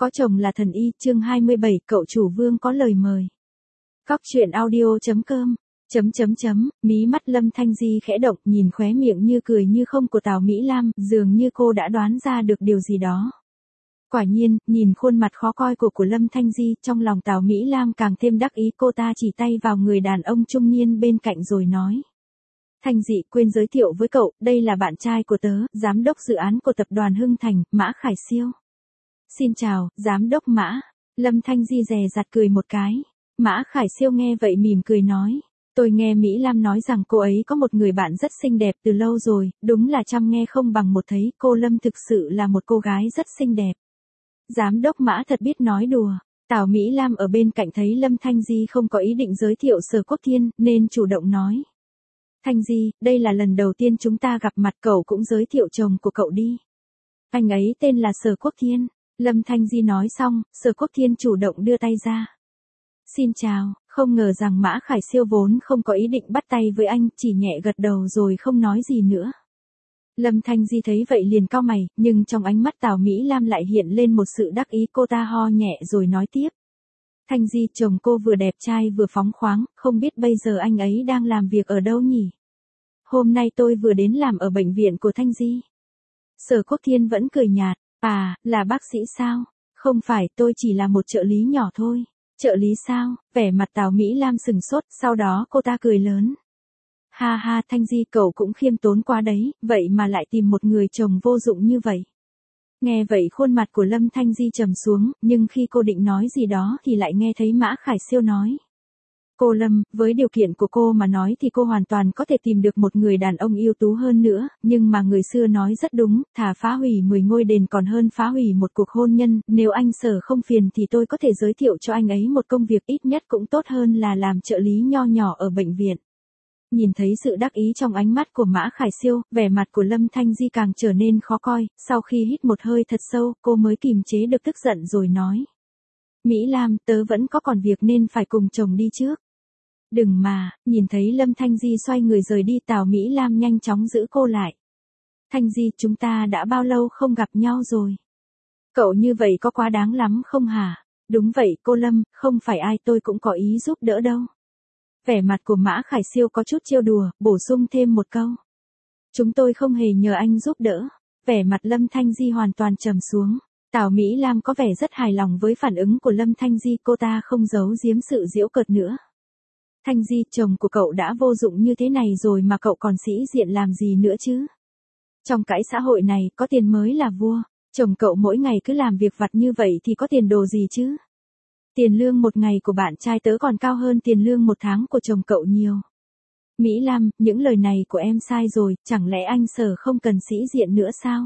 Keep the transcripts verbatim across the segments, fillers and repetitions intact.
Có chồng là thần y, chương hai mươi bảy, cậu chủ Vương có lời mời. Cóc truyện audio chấm com, chấm chấm chấm, mí mắt Lâm Thanh Di khẽ động, nhìn khóe miệng như cười như không của Tào Mỹ Lam, dường như cô đã đoán ra được điều gì đó. Quả nhiên, nhìn khuôn mặt khó coi của của Lâm Thanh Di, trong lòng Tào Mỹ Lam càng thêm đắc ý, cô ta chỉ tay vào người đàn ông trung niên bên cạnh rồi nói. Thanh Dị, quên giới thiệu với cậu, đây là bạn trai của tớ, giám đốc dự án của tập đoàn Hưng Thành, Mã Khải Siêu. Xin chào, giám đốc Mã. Lâm Thanh Di dè dặt cười một cái. Mã Khải Siêu nghe vậy mỉm cười nói. Tôi nghe Mỹ Lam nói rằng cô ấy có một người bạn rất xinh đẹp từ lâu rồi, đúng là trăm nghe không bằng một thấy, cô Lâm thực sự là một cô gái rất xinh đẹp. Giám đốc Mã thật biết nói đùa. Tào Mỹ Lam ở bên cạnh thấy Lâm Thanh Di không có ý định giới thiệu Sở Quốc Thiên, nên chủ động nói. Thanh Di, đây là lần đầu tiên chúng ta gặp mặt, cậu cũng giới thiệu chồng của cậu đi. Anh ấy tên là Sở Quốc Thiên. Lâm Thanh Di nói xong, Sở Quốc Thiên chủ động đưa tay ra. Xin chào, không ngờ rằng Mã Khải Siêu vốn không có ý định bắt tay với anh, chỉ nhẹ gật đầu rồi không nói gì nữa. Lâm Thanh Di thấy vậy liền cau mày, nhưng trong ánh mắt Tào Mỹ Lam lại hiện lên một sự đắc ý, cô ta ho nhẹ rồi nói tiếp. Thanh Di, chồng cô vừa đẹp trai vừa phóng khoáng, không biết bây giờ anh ấy đang làm việc ở đâu nhỉ? Hôm nay tôi vừa đến làm ở bệnh viện của Thanh Di. Sở Quốc Thiên vẫn cười nhạt. À, là bác sĩ sao? Không phải, tôi chỉ là một trợ lý nhỏ thôi. Trợ lý sao? Vẻ mặt Tào Mỹ Lam sừng sốt, sau đó cô ta cười lớn. Ha ha, Thanh Di, cậu cũng khiêm tốn quá đấy, vậy mà lại tìm một người chồng vô dụng như vậy. Nghe vậy khuôn mặt của Lâm Thanh Di trầm xuống, nhưng khi cô định nói gì đó thì lại nghe thấy Mã Khải Siêu nói. Cô Lâm, với điều kiện của cô mà nói thì cô hoàn toàn có thể tìm được một người đàn ông ưu tú hơn nữa, nhưng mà người xưa nói rất đúng, thà phá hủy mười ngôi đền còn hơn phá hủy một cuộc hôn nhân, nếu anh Sở không phiền thì tôi có thể giới thiệu cho anh ấy một công việc ít nhất cũng tốt hơn là làm trợ lý nho nhỏ ở bệnh viện. Nhìn thấy sự đắc ý trong ánh mắt của Mã Khải Siêu, vẻ mặt của Lâm Thanh Di càng trở nên khó coi, sau khi hít một hơi thật sâu, cô mới kìm chế được tức giận rồi nói. Mỹ Lam, tớ vẫn có còn việc nên phải cùng chồng đi trước. Đừng mà, nhìn thấy Lâm Thanh Di xoay người rời đi, Tào Mỹ Lam nhanh chóng giữ cô lại. Thanh Di, chúng ta đã bao lâu không gặp nhau rồi? Cậu như vậy có quá đáng lắm không hả? Đúng vậy, cô Lâm, không phải ai tôi cũng có ý giúp đỡ đâu. Vẻ mặt của Mã Khải Siêu có chút trêu đùa, bổ sung thêm một câu. Chúng tôi không hề nhờ anh giúp đỡ. Vẻ mặt Lâm Thanh Di hoàn toàn trầm xuống. Tào Mỹ Lam có vẻ rất hài lòng với phản ứng của Lâm Thanh Di, cô ta không giấu giếm sự giễu cợt nữa. Thanh Di, chồng của cậu đã vô dụng như thế này rồi mà cậu còn sĩ diện làm gì nữa chứ? Trong cái xã hội này, có tiền mới là vua. Chồng cậu mỗi ngày cứ làm việc vặt như vậy thì có tiền đồ gì chứ? Tiền lương một ngày của bạn trai tớ còn cao hơn tiền lương một tháng của chồng cậu nhiều. Mỹ Lam, những lời này của em sai rồi, chẳng lẽ anh Sở không cần sĩ diện nữa sao?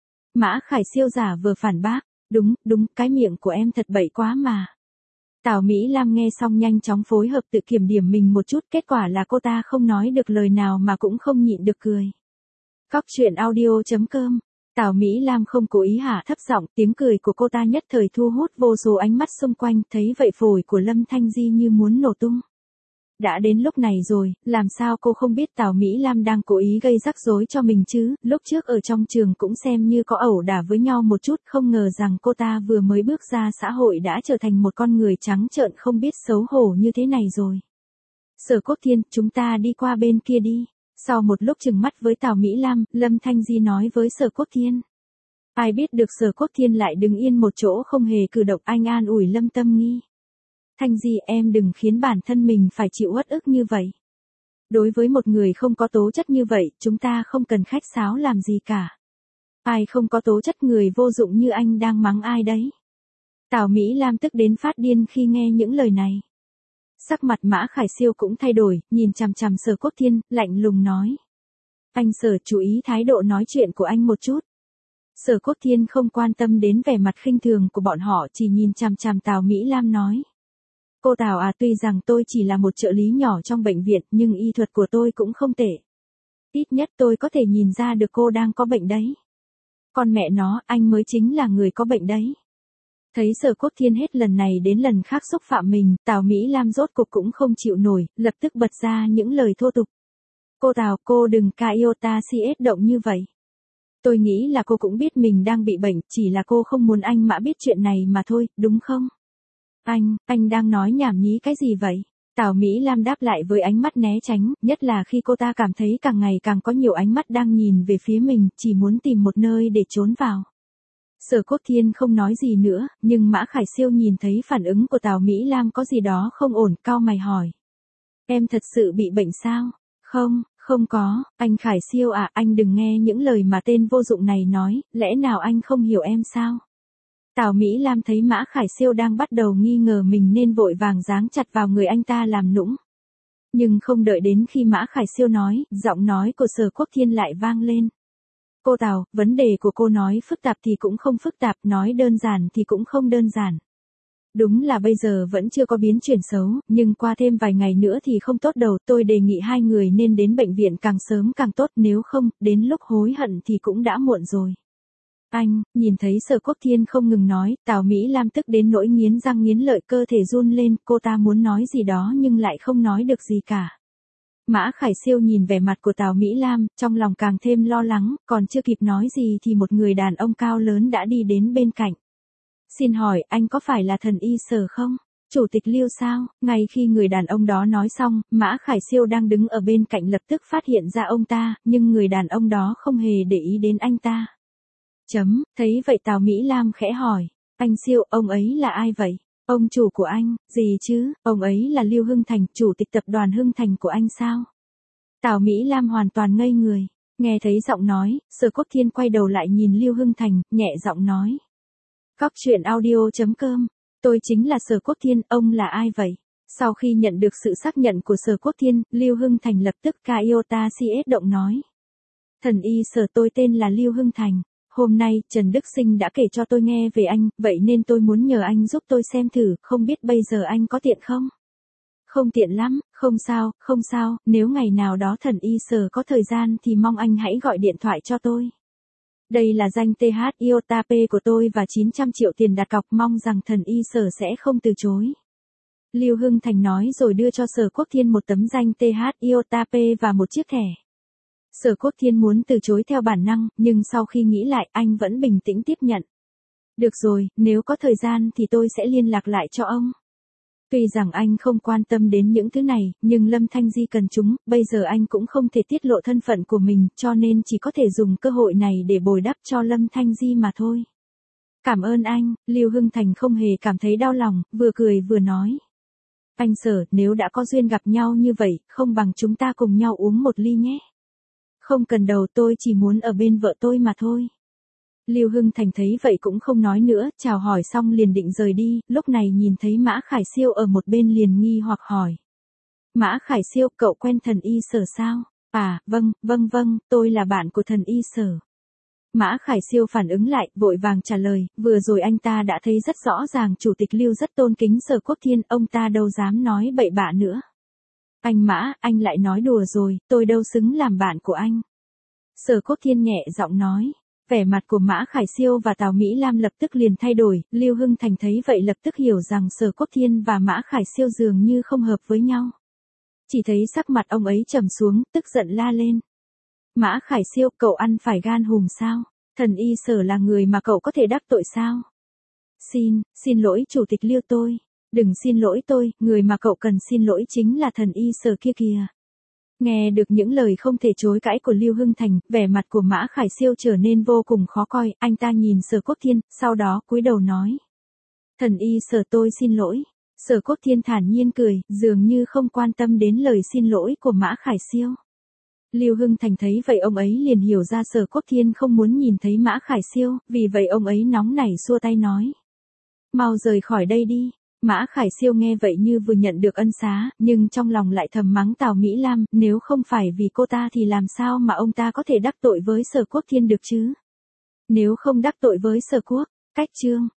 Mã Khải Siêu giả vừa phản bác. Đúng, đúng, cái miệng của em thật bậy quá mà. Tào Mỹ Lam nghe xong nhanh chóng phối hợp tự kiểm điểm mình một chút, kết quả là cô ta không nói được lời nào mà cũng không nhịn được cười. Cóc truyện audio chấm com. Tào Mỹ Lam không cố ý hạ thấp giọng, tiếng cười của cô ta nhất thời thu hút vô số ánh mắt xung quanh, thấy vậy phổi của Lâm Thanh Di như muốn nổ tung. Đã đến lúc này rồi, làm sao cô không biết Tào Mỹ Lam đang cố ý gây rắc rối cho mình chứ, lúc trước ở trong trường cũng xem như có ẩu đả với nhau một chút, không ngờ rằng cô ta vừa mới bước ra xã hội đã trở thành một con người trắng trợn không biết xấu hổ như thế này rồi. Sở Quốc Thiên, chúng ta đi qua bên kia đi. Sau một lúc chừng mắt với Tào Mỹ Lam, Lâm Thanh Di nói với Sở Quốc Thiên. Ai biết được Sở Quốc Thiên lại đứng yên một chỗ không hề cử động, anh an ủi Lâm Tâm Nghi. Thanh Di, em đừng khiến bản thân mình phải chịu uất ức như vậy. Đối với một người không có tố chất như vậy, chúng ta không cần khách sáo làm gì cả. Ai không có tố chất, người vô dụng như anh đang mắng ai đấy? Tào Mỹ Lam tức đến phát điên khi nghe những lời này. Sắc mặt Mã Khải Siêu cũng thay đổi, nhìn chằm chằm Sở Quốc Thiên, lạnh lùng nói. Anh Sở, chú ý thái độ nói chuyện của anh một chút. Sở Quốc Thiên không quan tâm đến vẻ mặt khinh thường của bọn họ, chỉ nhìn chằm chằm Tào Mỹ Lam nói. Cô Tào à, tuy rằng tôi chỉ là một trợ lý nhỏ trong bệnh viện, nhưng y thuật của tôi cũng không tệ. Ít nhất tôi có thể nhìn ra được cô đang có bệnh đấy. Con mẹ nó, anh mới chính là người có bệnh đấy. Thấy Sở Quốc Thiên hết lần này đến lần khác xúc phạm mình, Tào Mỹ Lam rốt cục cũng không chịu nổi, lập tức bật ra những lời thô tục. Cô Tào, cô đừng ca iota si ết động như vậy. Tôi nghĩ là cô cũng biết mình đang bị bệnh, chỉ là cô không muốn anh Mã biết chuyện này mà thôi, đúng không? Anh, anh đang nói nhảm nhí cái gì vậy? Tào Mỹ Lam đáp lại với ánh mắt né tránh, nhất là khi cô ta cảm thấy càng ngày càng có nhiều ánh mắt đang nhìn về phía mình, chỉ muốn tìm một nơi để trốn vào. Sở Cốt Thiên không nói gì nữa, nhưng Mã Khải Siêu nhìn thấy phản ứng của Tào Mỹ Lam có gì đó không ổn, cau mày hỏi. Em thật sự bị bệnh sao? Không, không có, anh Khải Siêu à, anh đừng nghe những lời mà tên vô dụng này nói, lẽ nào anh không hiểu em sao? Tào Mỹ Lam thấy Mã Khải Siêu đang bắt đầu nghi ngờ mình nên vội vàng giáng chặt vào người anh ta làm nũng. Nhưng không đợi đến khi Mã Khải Siêu nói, giọng nói của Sở Quốc Thiên lại vang lên. Cô Tào, vấn đề của cô nói phức tạp thì cũng không phức tạp, nói đơn giản thì cũng không đơn giản. Đúng là bây giờ vẫn chưa có biến chuyển xấu, nhưng qua thêm vài ngày nữa thì không tốt đâu, tôi đề nghị hai người nên đến bệnh viện càng sớm càng tốt, nếu không, đến lúc hối hận thì cũng đã muộn rồi. Anh, nhìn thấy Sở Quốc Thiên không ngừng nói, Tào Mỹ Lam tức đến nỗi nghiến răng nghiến lợi, cơ thể run lên, cô ta muốn nói gì đó nhưng lại không nói được gì cả. Mã Khải Siêu nhìn vẻ mặt của Tào Mỹ Lam, trong lòng càng thêm lo lắng, còn chưa kịp nói gì thì một người đàn ông cao lớn đã đi đến bên cạnh. Xin hỏi, anh có phải là thần y Sở không? Chủ tịch Lưu sao? Ngay khi người đàn ông đó nói xong, Mã Khải Siêu đang đứng ở bên cạnh lập tức phát hiện ra ông ta, nhưng người đàn ông đó không hề để ý đến anh ta. Chấm, thấy vậy Tào Mỹ Lam khẽ hỏi, anh Siêu, ông ấy là ai vậy? Ông chủ của anh, gì chứ, ông ấy là Lưu Hưng Thành, chủ tịch tập đoàn Hưng Thành của anh sao? Tào Mỹ Lam hoàn toàn ngây người, nghe thấy giọng nói, Sở Quốc Thiên quay đầu lại nhìn Lưu Hưng Thành, nhẹ giọng nói. Cóc truyện audio chấm com, tôi chính là Sở Quốc Thiên, ông là ai vậy? Sau khi nhận được sự xác nhận của Sở Quốc Thiên, Lưu Hưng Thành lập tức ca iota si ết động nói. Thần y Sở, tôi tên là Lưu Hưng Thành. Hôm nay, Trần Đức Sinh đã kể cho tôi nghe về anh, vậy nên tôi muốn nhờ anh giúp tôi xem thử, không biết bây giờ anh có tiện không? Không tiện lắm, không sao, không sao, nếu ngày nào đó thần y Sở có thời gian thì mong anh hãy gọi điện thoại cho tôi. Đây là danh tê hát iota pê của tôi và chín trăm triệu tiền đặt cọc, mong rằng thần y Sở sẽ không từ chối. Lưu Hưng Thành nói rồi đưa cho Sở Quốc Thiên một tấm danh tê hát iota pê và một chiếc thẻ. Sở Quốc Thiên muốn từ chối theo bản năng, nhưng sau khi nghĩ lại, anh vẫn bình tĩnh tiếp nhận. Được rồi, nếu có thời gian thì tôi sẽ liên lạc lại cho ông. Tuy rằng anh không quan tâm đến những thứ này, nhưng Lâm Thanh Di cần chúng, bây giờ anh cũng không thể tiết lộ thân phận của mình, cho nên chỉ có thể dùng cơ hội này để bồi đắp cho Lâm Thanh Di mà thôi. Cảm ơn anh, Lưu Hưng Thành không hề cảm thấy đau lòng, vừa cười vừa nói. Anh Sở, nếu đã có duyên gặp nhau như vậy, không bằng chúng ta cùng nhau uống một ly nhé. Không cần đâu, tôi chỉ muốn ở bên vợ tôi mà thôi. Lưu Hưng Thành thấy vậy cũng không nói nữa, chào hỏi xong liền định rời đi, lúc này nhìn thấy Mã Khải Siêu ở một bên liền nghi hoặc hỏi. Mã Khải Siêu, cậu quen thần y Sở sao? À, vâng, vâng vâng, tôi là bạn của thần y Sở. Mã Khải Siêu phản ứng lại, vội vàng trả lời, vừa rồi anh ta đã thấy rất rõ ràng Chủ tịch Lưu rất tôn kính Sở Quốc Thiên, ông ta đâu dám nói bậy bạ nữa. Anh Mã, anh lại nói đùa rồi, tôi đâu xứng làm bạn của anh. Sở Quốc Thiên nhẹ giọng nói. Vẻ mặt của Mã Khải Siêu và Tào Mỹ Lam lập tức liền thay đổi, Lưu Hưng Thành thấy vậy lập tức hiểu rằng Sở Quốc Thiên và Mã Khải Siêu dường như không hợp với nhau. Chỉ thấy sắc mặt ông ấy trầm xuống, tức giận la lên. Mã Khải Siêu, cậu ăn phải gan hùm sao? Thần y Sở là người mà cậu có thể đắc tội sao? Xin, xin lỗi Chủ tịch Lưu tôi. Đừng xin lỗi tôi, người mà cậu cần xin lỗi chính là thần y Sở kia kìa. Nghe được những lời không thể chối cãi của Lưu Hưng Thành, vẻ mặt của Mã Khải Siêu trở nên vô cùng khó coi, anh ta nhìn Sở Quốc Thiên, sau đó cúi đầu nói. Thần y Sở, tôi xin lỗi. Sở Quốc Thiên thản nhiên cười, dường như không quan tâm đến lời xin lỗi của Mã Khải Siêu. Lưu Hưng Thành thấy vậy ông ấy liền hiểu ra Sở Quốc Thiên không muốn nhìn thấy Mã Khải Siêu, vì vậy ông ấy nóng nảy xua tay nói. Mau rời khỏi đây đi. Mã Khải Siêu nghe vậy như vừa nhận được ân xá, nhưng trong lòng lại thầm mắng Tào Mỹ Lam, nếu không phải vì cô ta thì làm sao mà ông ta có thể đắc tội với Sở Quốc Thiên được chứ? Nếu không đắc tội với Sở Quốc, cách chương.